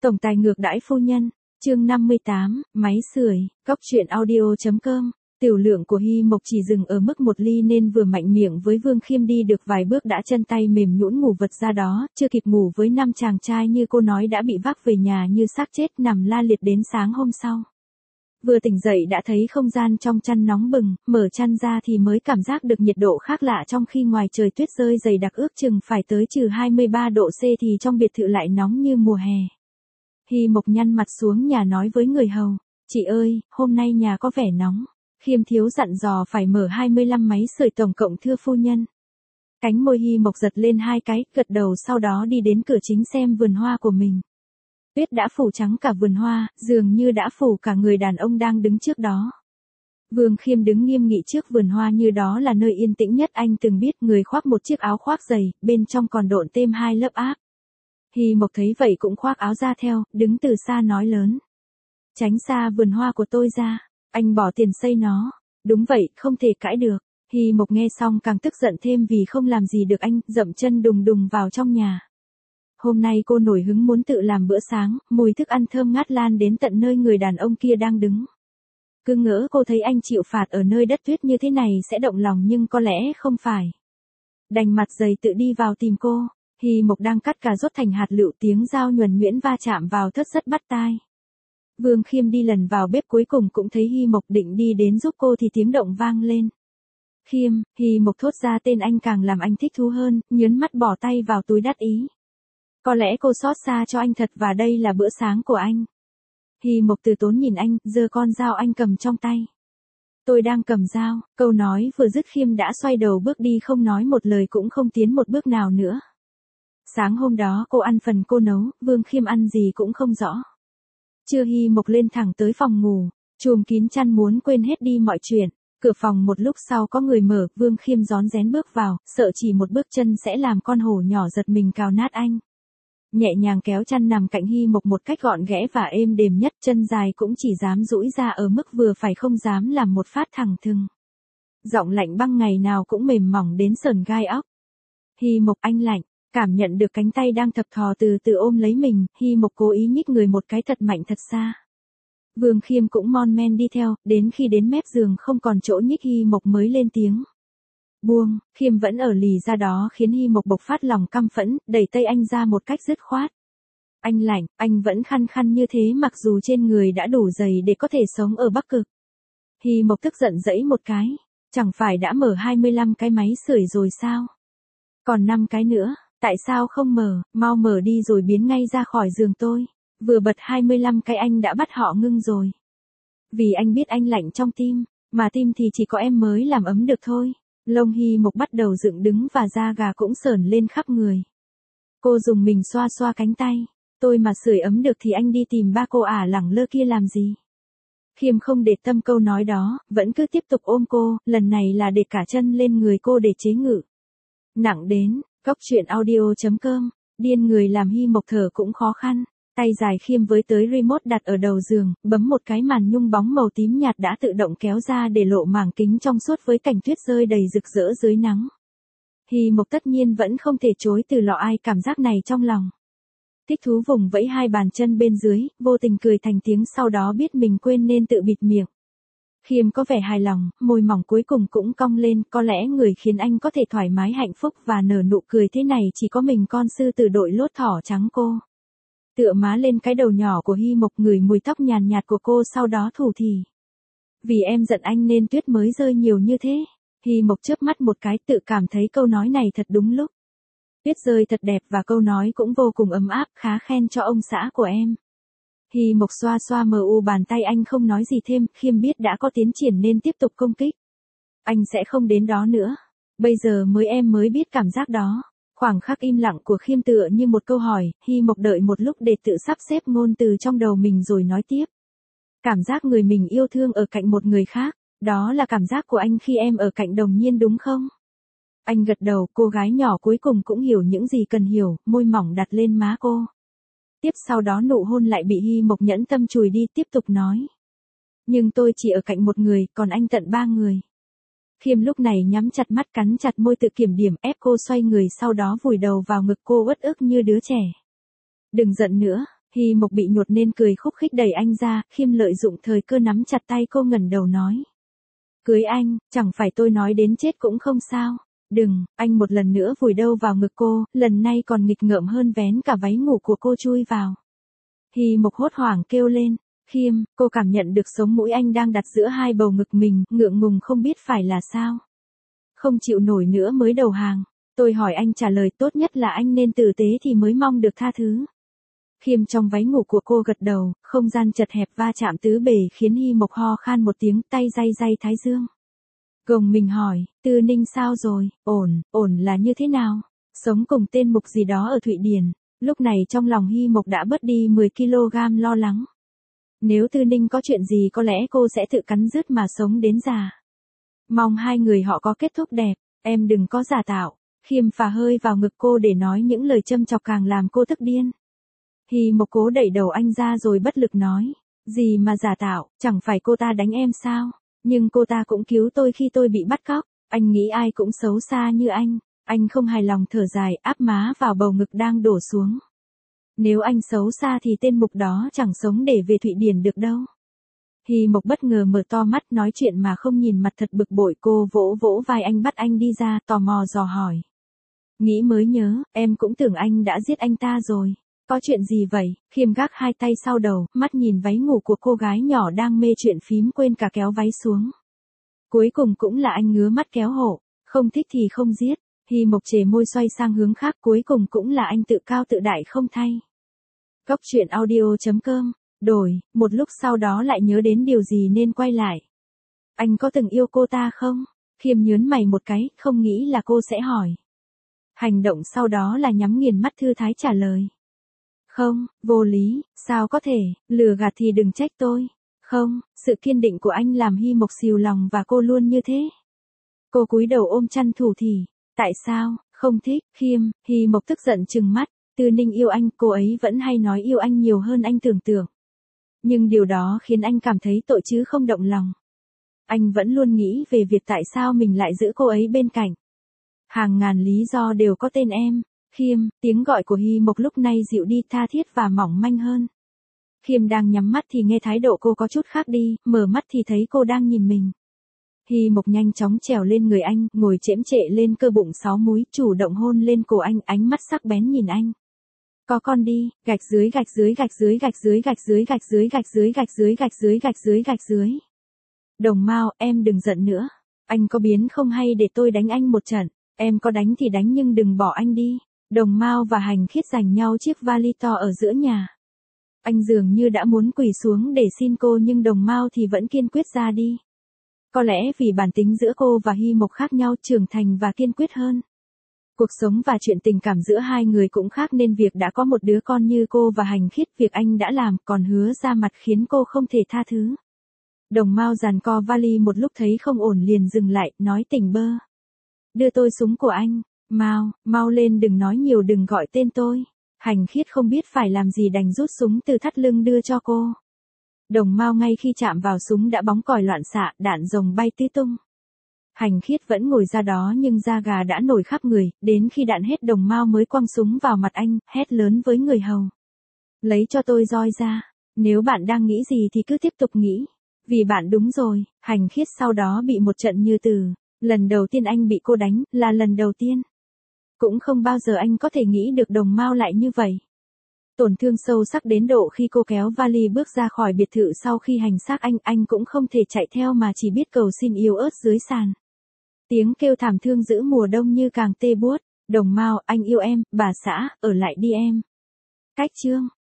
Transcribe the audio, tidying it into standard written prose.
Tổng tài ngược đãi phu nhân, chương 58, máy sưởi, cóc truyện audio.com. Tiểu lượng của Hy Mộc chỉ dừng ở mức 1 ly nên vừa mạnh miệng với Vương Khiêm đi được vài bước đã chân tay mềm nhũn ngủ vật ra đó, chưa kịp ngủ với 5 chàng trai như cô nói đã bị vác về nhà như xác chết nằm la liệt đến sáng hôm sau. Vừa tỉnh dậy đã thấy không gian trong chăn nóng bừng, mở chăn ra thì mới cảm giác được nhiệt độ khác lạ trong khi ngoài trời tuyết rơi dày đặc ước chừng phải tới -23 độ C thì trong biệt thự lại nóng như mùa hè. Hy Mộc nhăn mặt xuống nhà nói với người hầu, chị ơi, hôm nay nhà có vẻ nóng. Khiêm thiếu dặn dò phải mở 25 máy sưởi tổng cộng thưa phu nhân. Cánh môi Hy Mộc giật lên 2 cái, gật đầu sau đó đi đến cửa chính xem vườn hoa của mình. Tuyết đã phủ trắng cả vườn hoa, dường như đã phủ cả người đàn ông đang đứng trước đó. Vương Khiêm đứng nghiêm nghị trước vườn hoa như đó là nơi yên tĩnh nhất anh từng biết, người khoác một chiếc áo khoác dày, bên trong còn độn thêm 2 lớp áp. Hy Mộc thấy vậy cũng khoác áo ra theo, đứng từ xa nói lớn. Tránh xa vườn hoa của tôi ra, anh bỏ tiền xây nó. Đúng vậy, không thể cãi được. Hy Mộc nghe xong càng tức giận thêm vì không làm gì được anh, dậm chân đùng đùng vào trong nhà. Hôm nay cô nổi hứng muốn tự làm bữa sáng, mùi thức ăn thơm ngát lan đến tận nơi người đàn ông kia đang đứng. Cứ ngỡ cô thấy anh chịu phạt ở nơi đất tuyết như thế này sẽ động lòng nhưng có lẽ không phải. Đành mặt dày tự đi vào tìm cô. Hy Mộc đang cắt cà rốt thành hạt lựu, tiếng dao nhuần nhuyễn va chạm vào thớt rất bắt tai. Vương Khiêm đi lần vào bếp cuối cùng cũng thấy Hy Mộc định đi đến giúp cô thì tiếng động vang lên. Khiêm, Hy Mộc thốt ra tên anh càng làm anh thích thú hơn, nhớn mắt bỏ tay vào túi đắc ý. Có lẽ cô xót xa cho anh thật và đây là bữa sáng của anh. Hy Mộc từ tốn nhìn anh, giơ con dao anh cầm trong tay. Tôi đang cầm dao, câu nói vừa dứt Khiêm đã xoay đầu bước đi không nói một lời cũng không tiến một bước nào nữa. Sáng hôm đó cô ăn phần cô nấu, Vương Khiêm ăn gì cũng không rõ. Trưa Hy Mộc lên thẳng tới phòng ngủ, chùm kín chăn muốn quên hết đi mọi chuyện. Cửa phòng một lúc sau có người mở, Vương Khiêm rón rén bước vào, sợ chỉ một bước chân sẽ làm con hổ nhỏ giật mình cào nát anh. Nhẹ nhàng kéo chăn nằm cạnh Hy Mộc một cách gọn ghẽ và êm đềm nhất, chân dài cũng chỉ dám duỗi ra ở mức vừa phải không dám làm một phát thẳng thừng. Giọng lạnh băng ngày nào cũng mềm mỏng đến sởn gai óc. Hy Mộc, anh lạnh. Cảm nhận được cánh tay đang thập thò từ từ ôm lấy mình, Hy Mộc cố ý nhích người một cái thật mạnh thật xa. Vương Khiêm cũng mon men đi theo, đến khi đến mép giường không còn chỗ nhích Hy Mộc mới lên tiếng. Buông, Khiêm vẫn ở lì ra đó khiến Hy Mộc bộc phát lòng căm phẫn, đẩy tay anh ra một cách dứt khoát. Anh lạnh, anh vẫn khăn khăn như thế mặc dù trên người đã đủ dày để có thể sống ở Bắc Cực. Hy Mộc tức giận giãy một cái, chẳng phải đã mở 25 cái máy sưởi rồi sao? Còn 5 cái nữa. Tại sao không mở, mau mở đi rồi biến ngay ra khỏi giường tôi. Vừa bật 25 cái anh đã bắt họ ngưng rồi. Vì anh biết anh lạnh trong tim, mà tim thì chỉ có em mới làm ấm được thôi. Lông Hy Mộc bắt đầu dựng đứng và da gà cũng sởn lên khắp người. Cô dùng mình xoa xoa cánh tay. Tôi mà sưởi ấm được thì anh đi tìm ba cô lẳng lơ kia làm gì. Khiêm không để tâm câu nói đó, vẫn cứ tiếp tục ôm cô, lần này là để cả chân lên người cô để chế ngự. Nặng đến. Cóc truyện audio.com, điên người làm Hy Mộc thở cũng khó khăn. Tay dài Khiêm với tới remote đặt ở đầu giường, bấm một cái màn nhung bóng màu tím nhạt đã tự động kéo ra để lộ mảng kính trong suốt với cảnh tuyết rơi đầy rực rỡ dưới nắng. Hy Mộc tất nhiên vẫn không thể chối từ lọ ai cảm giác này trong lòng. Thích thú vùng vẫy 2 bàn chân bên dưới, vô tình cười thành tiếng sau đó biết mình quên nên tự bịt miệng. Khiêm có vẻ hài lòng, môi mỏng cuối cùng cũng cong lên, có lẽ người khiến anh có thể thoải mái hạnh phúc và nở nụ cười thế này chỉ có mình con sư tử đội lốt thỏ trắng cô. Tựa má lên cái đầu nhỏ của Hy Mộc ngửi mùi tóc nhàn nhạt của cô sau đó thủ thỉ. Vì em giận anh nên tuyết mới rơi nhiều như thế. Hy Mộc chớp mắt một cái tự cảm thấy câu nói này thật đúng lúc. Tuyết rơi thật đẹp và câu nói cũng vô cùng ấm áp, khá khen cho ông xã của em. Hy Mộc xoa xoa mờ u bàn tay anh không nói gì thêm, Khiêm biết đã có tiến triển nên tiếp tục công kích. Anh sẽ không đến đó nữa. Bây giờ em mới biết cảm giác đó. Khoảng khắc im lặng của Khiêm tựa như một câu hỏi, Hy Mộc đợi một lúc để tự sắp xếp ngôn từ trong đầu mình rồi nói tiếp. Cảm giác người mình yêu thương ở cạnh một người khác, đó là cảm giác của anh khi em ở cạnh Đồng Nhiên đúng không? Anh gật đầu, cô gái nhỏ cuối cùng cũng hiểu những gì cần hiểu, môi mỏng đặt lên má cô. Tiếp sau đó nụ hôn lại bị Hy Mộc nhẫn tâm chùi đi, tiếp tục nói. Nhưng tôi chỉ ở cạnh một người, còn anh tận 3 người. Khiêm lúc này nhắm chặt mắt cắn chặt môi tự kiểm điểm ép cô xoay người sau đó vùi đầu vào ngực cô uất ức như đứa trẻ. Đừng giận nữa, Hy Mộc bị nhột nên cười khúc khích đẩy anh ra, Khiêm lợi dụng thời cơ nắm chặt tay cô ngẩng đầu nói. Cưới anh, chẳng phải tôi nói đến chết cũng không sao. Đừng, anh một lần nữa vùi đâu vào ngực cô, lần này còn nghịch ngợm hơn vén cả váy ngủ của cô chui vào. Hy Mộc hốt hoảng kêu lên. Khiêm, cô cảm nhận được sống mũi anh đang đặt giữa hai bầu ngực mình, ngượng ngùng không biết phải là sao. Không chịu nổi nữa mới đầu hàng. Tôi hỏi anh trả lời tốt nhất là anh nên tử tế thì mới mong được tha thứ. Khiêm trong váy ngủ của cô gật đầu, không gian chật hẹp va chạm tứ bề khiến Hy Mộc ho khan một tiếng, tay day thái dương. Gồng mình hỏi, Tư Ninh sao rồi, ổn là như thế nào? Sống cùng tên mục gì đó ở Thụy Điển. Lúc này trong lòng Hy Mộc đã bớt đi 10 kg lo lắng. Nếu Tư Ninh có chuyện gì có lẽ cô sẽ tự cắn rứt mà sống đến già. Mong hai người họ có kết thúc đẹp, em đừng có giả tạo. Khiêm phà hơi vào ngực cô để nói những lời châm chọc càng làm cô tức điên. Hy Mộc cố đẩy đầu anh ra rồi bất lực nói. Gì mà giả tạo, chẳng phải cô ta đánh em sao? Nhưng cô ta cũng cứu tôi khi tôi bị bắt cóc. Anh nghĩ ai cũng xấu xa như anh không hài lòng thở dài áp má vào bầu ngực đang đổ xuống. Nếu anh xấu xa thì tên mục đó chẳng sống để về Thụy Điển được đâu. Hy Mộc bất ngờ mở to mắt nói chuyện mà không nhìn mặt thật bực bội, cô vỗ vỗ vai anh bắt anh đi ra, tò mò dò hỏi. Nghĩ mới nhớ, em cũng tưởng anh đã giết anh ta rồi. Có chuyện gì vậy? Khiêm gác hai tay sau đầu, mắt nhìn váy ngủ của cô gái nhỏ đang mê chuyện phím quên cả kéo váy xuống. Cuối cùng cũng là anh ngứa mắt kéo hộ, không thích thì không giết. Hy Mộc chề môi xoay sang hướng khác, cuối cùng cũng là anh tự cao tự đại không thay. Góc truyện audio.com, đổi, một lúc sau đó lại nhớ đến điều gì nên quay lại. Anh có từng yêu cô ta không? Khiêm nhớn mày một cái, không nghĩ là cô sẽ hỏi. Hành động sau đó là nhắm nghiền mắt thư thái trả lời. Không, vô lý, sao có thể, lừa gạt thì đừng trách tôi. Không, sự kiên định của anh làm Hy Mộc xìu lòng và cô luôn như thế. Cô cúi đầu ôm chăn thủ thỉ. Tại sao, không thích, Khiêm, Hy Mộc tức giận trừng mắt. Tư Ninh yêu anh, cô ấy vẫn hay nói yêu anh nhiều hơn anh tưởng tượng. Nhưng điều đó khiến anh cảm thấy tội chứ không động lòng. Anh vẫn luôn nghĩ về việc tại sao mình lại giữ cô ấy bên cạnh. Hàng ngàn lý do đều có tên em. Khiêm, tiếng gọi của Hy Mộc lúc này dịu đi, tha thiết và mỏng manh hơn. Khiêm đang nhắm mắt thì nghe thái độ cô có chút khác đi, mở mắt thì thấy cô đang nhìn mình. Hy Mộc nhanh chóng trèo lên người anh, ngồi chễm chệ lên cơ bụng 6 múi, chủ động hôn lên cổ anh, ánh mắt sắc bén nhìn anh. Có con đi, gạch dưới. Đồng Mao, em đừng giận nữa. Anh có biến không hay để tôi đánh anh một trận. Em có đánh thì đánh nhưng đừng bỏ anh đi. Đồng Mao và Hành Khiết giành nhau chiếc vali to ở giữa nhà. Anh dường như đã muốn quỳ xuống để xin cô nhưng Đồng Mao thì vẫn kiên quyết ra đi. Có lẽ vì bản tính giữa cô và Hy Mộc khác nhau, trưởng thành và kiên quyết hơn. Cuộc sống và chuyện tình cảm giữa hai người cũng khác nên việc đã có một đứa con như cô và Hành Khiết, việc anh đã làm còn hứa ra mặt khiến cô không thể tha thứ. Đồng Mao giằng co vali một lúc thấy không ổn liền dừng lại, nói tỉnh bơ. Đưa tôi súng của anh, mau lên, đừng nói nhiều, đừng gọi tên tôi. Hành Khiết không biết phải làm gì đành rút súng từ thắt lưng đưa cho cô. Đồng Mao ngay khi chạm vào súng đã bóng còi loạn xạ, đạn rồng bay tứ tung. Hành Khiết vẫn ngồi ra đó nhưng da gà đã nổi khắp người, đến khi đạn hết Đồng Mao mới quăng súng vào mặt anh, hét lớn với người hầu. Lấy cho tôi roi ra, nếu bạn đang nghĩ gì thì cứ tiếp tục nghĩ. Vì bạn đúng rồi, Hành Khiết sau đó bị một trận như từ. Lần đầu tiên anh bị cô đánh, là lần đầu tiên. Cũng không bao giờ anh có thể nghĩ được Đồng Mao lại như vậy. Tổn thương sâu sắc đến độ khi cô kéo vali bước ra khỏi biệt thự sau khi hành xác anh cũng không thể chạy theo mà chỉ biết cầu xin yếu ớt dưới sàn. Tiếng kêu thảm thương giữa mùa đông như càng tê buốt. Đồng Mao, anh yêu em, bà xã, ở lại đi em. Cách chương.